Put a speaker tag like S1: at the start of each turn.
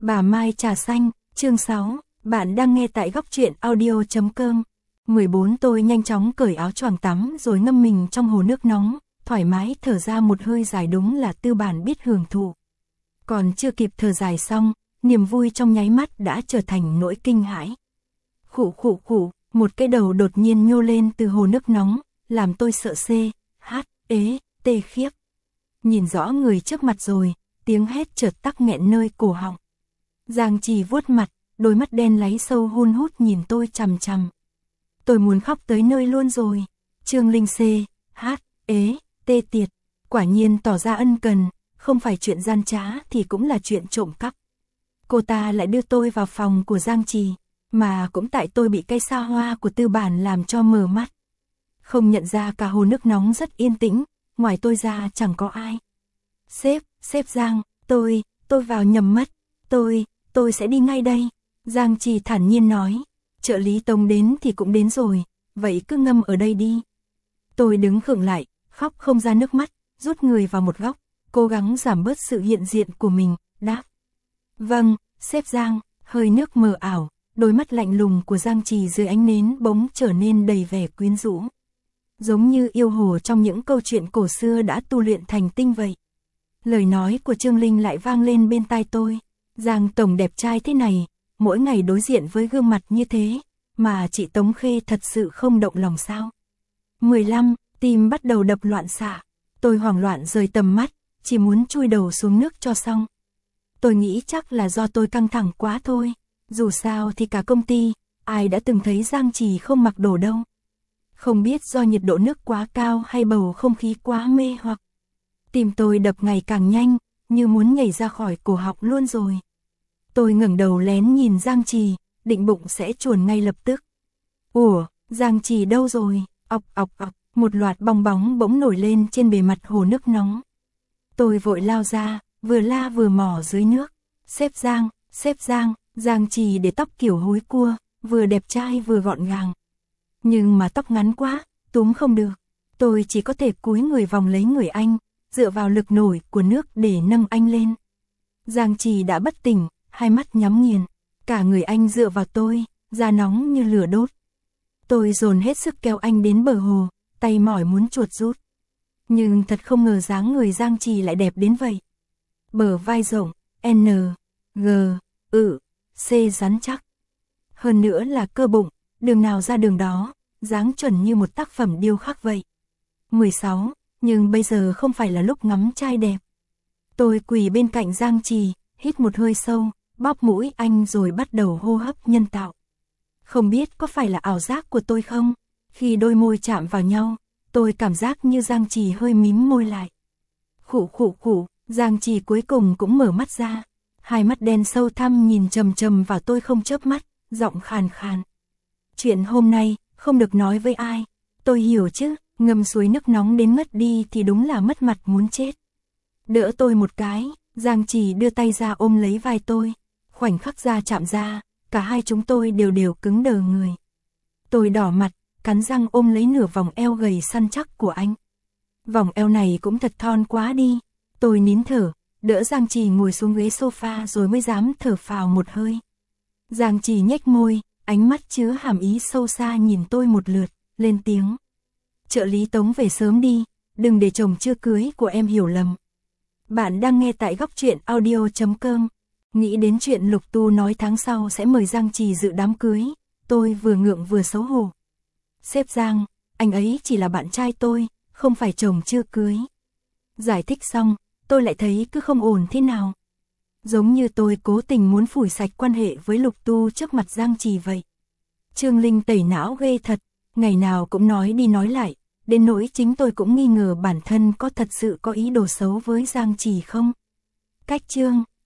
S1: Bà Mai trà xanh, chương 6, bạn đang nghe tại góc truyện audio.com. 14 Tôi nhanh chóng cởi áo choàng tắm rồi ngâm mình trong hồ nước nóng, thoải mái thở ra một hơi dài, đúng là tư bản biết hưởng thụ. Còn chưa kịp thở dài xong, niềm vui trong nháy mắt đã trở thành nỗi kinh hãi. Khụ khụ khụ, một cái đầu đột nhiên nhô lên từ hồ nước nóng, làm tôi sợ tê khiếp. Nhìn rõ người trước mặt rồi, tiếng hét chợt tắc nghẹn nơi cổ họng. Giang Trì vuốt mặt, đôi mắt đen láy sâu hun hút nhìn tôi chằm chằm. Tôi muốn khóc tới nơi luôn rồi. Trương Linh tê tiệt, quả nhiên tỏ ra ân cần, không phải chuyện gian trá thì cũng là chuyện trộm cắp. Cô ta lại đưa tôi vào phòng của Giang Trì, mà cũng tại tôi bị cây xa hoa của tư bản làm cho mờ mắt. Không nhận ra cả hồ nước nóng rất yên tĩnh, ngoài tôi ra chẳng có ai. Sếp Giang, tôi vào nhầm mất, tôi sẽ đi ngay đây. Giang Trì thản nhiên nói, trợ lý Tống đến thì cũng đến rồi, vậy cứ ngâm ở đây đi. Tôi đứng khựng lại, khóc không ra nước mắt, rút người vào một góc, cố gắng giảm bớt sự hiện diện của mình, đáp. Vâng, sếp Giang. Hơi nước mờ ảo, đôi mắt lạnh lùng của Giang Trì dưới ánh nến bỗng trở nên đầy vẻ quyến rũ. Giống như yêu hồ trong những câu chuyện cổ xưa đã tu luyện thành tinh vậy. Lời nói của Trương Linh lại vang lên bên tai tôi. Giang tổng đẹp trai thế này, mỗi ngày đối diện với gương mặt như thế, mà chị Tống Khê thật sự không động lòng sao? 15, tim bắt đầu đập loạn xạ. Tôi hoảng loạn rời tầm mắt, chỉ muốn chui đầu xuống nước cho xong. Tôi nghĩ chắc là do tôi căng thẳng quá thôi. Dù sao thì cả công ty, ai đã từng thấy Giang Trì không mặc đồ đâu. Không biết do nhiệt độ nước quá cao hay bầu không khí quá mê hoặc. Tim tôi đập ngày càng nhanh, như muốn nhảy ra khỏi cổ họng luôn rồi. Tôi ngẩng đầu lén nhìn Giang Trì, định bụng sẽ chuồn ngay lập tức. Ủa, Giang Trì đâu rồi? Ọc, một loạt bong bóng bỗng nổi lên trên bề mặt hồ nước nóng. Tôi vội lao ra, vừa la vừa mò dưới nước. Sếp Giang, Giang Trì để tóc kiểu húi cua, vừa đẹp trai vừa gọn gàng. Nhưng mà tóc ngắn quá, túm không được. Tôi chỉ có thể cúi người vòng lấy người anh, dựa vào lực nổi của nước để nâng anh lên. Giang Trì đã bất tỉnh, hai mắt nhắm nghiền, cả người anh dựa vào tôi, da nóng như lửa đốt. Tôi dồn hết sức kéo anh đến bờ hồ, tay mỏi muốn chuột rút. Nhưng thật không ngờ dáng người Giang Trì lại đẹp đến vậy. Bờ vai rộng, C rắn chắc. Hơn nữa là cơ bụng, đường nào ra đường đó, dáng chuẩn như một tác phẩm điêu khắc vậy. 16, nhưng bây giờ không phải là lúc ngắm trai đẹp. Tôi quỳ bên cạnh Giang Trì, hít một hơi sâu, bóp mũi anh rồi bắt đầu hô hấp nhân tạo. Không biết có phải là ảo giác của tôi không? Khi đôi môi chạm vào nhau, tôi cảm giác như Giang Trì hơi mím môi lại. Khụ, Giang Trì cuối cùng cũng mở mắt ra. Hai mắt đen sâu thẳm nhìn chằm chằm vào tôi không chớp mắt, giọng khàn khàn. Chuyện hôm nay, không được nói với ai. Tôi hiểu chứ, ngâm suối nước nóng đến ngất đi thì đúng là mất mặt muốn chết. Đỡ tôi một cái, Giang Trì đưa tay ra ôm lấy vai tôi. Khoảnh khắc da chạm ra, cả hai chúng tôi đều cứng đờ người. Tôi đỏ mặt, cắn răng ôm lấy nửa vòng eo gầy săn chắc của anh. Vòng eo này cũng thật thon quá đi. Tôi nín thở, đỡ Giang Trì ngồi xuống ghế sofa rồi mới dám thở phào một hơi. Giang Trì nhếch môi, ánh mắt chứa hàm ý sâu xa nhìn tôi một lượt, lên tiếng. Trợ lý Tống về sớm đi, đừng để chồng chưa cưới của em hiểu lầm. Bạn đang nghe tại góc truyện audio.com. Nghĩ đến chuyện Lục Tu nói tháng sau sẽ mời Giang Trì dự đám cưới, tôi vừa ngượng vừa xấu hổ. Sếp Giang, anh ấy chỉ là bạn trai tôi, không phải chồng chưa cưới. Giải thích xong, tôi lại thấy cứ không ổn thế nào. Giống như tôi cố tình muốn phủi sạch quan hệ với Lục Tu trước mặt Giang Trì vậy. Trương Linh tẩy não ghê thật, ngày nào cũng nói đi nói lại, đến nỗi chính tôi cũng nghi ngờ bản thân có thật sự có ý đồ xấu với Giang Trì không. Cách chương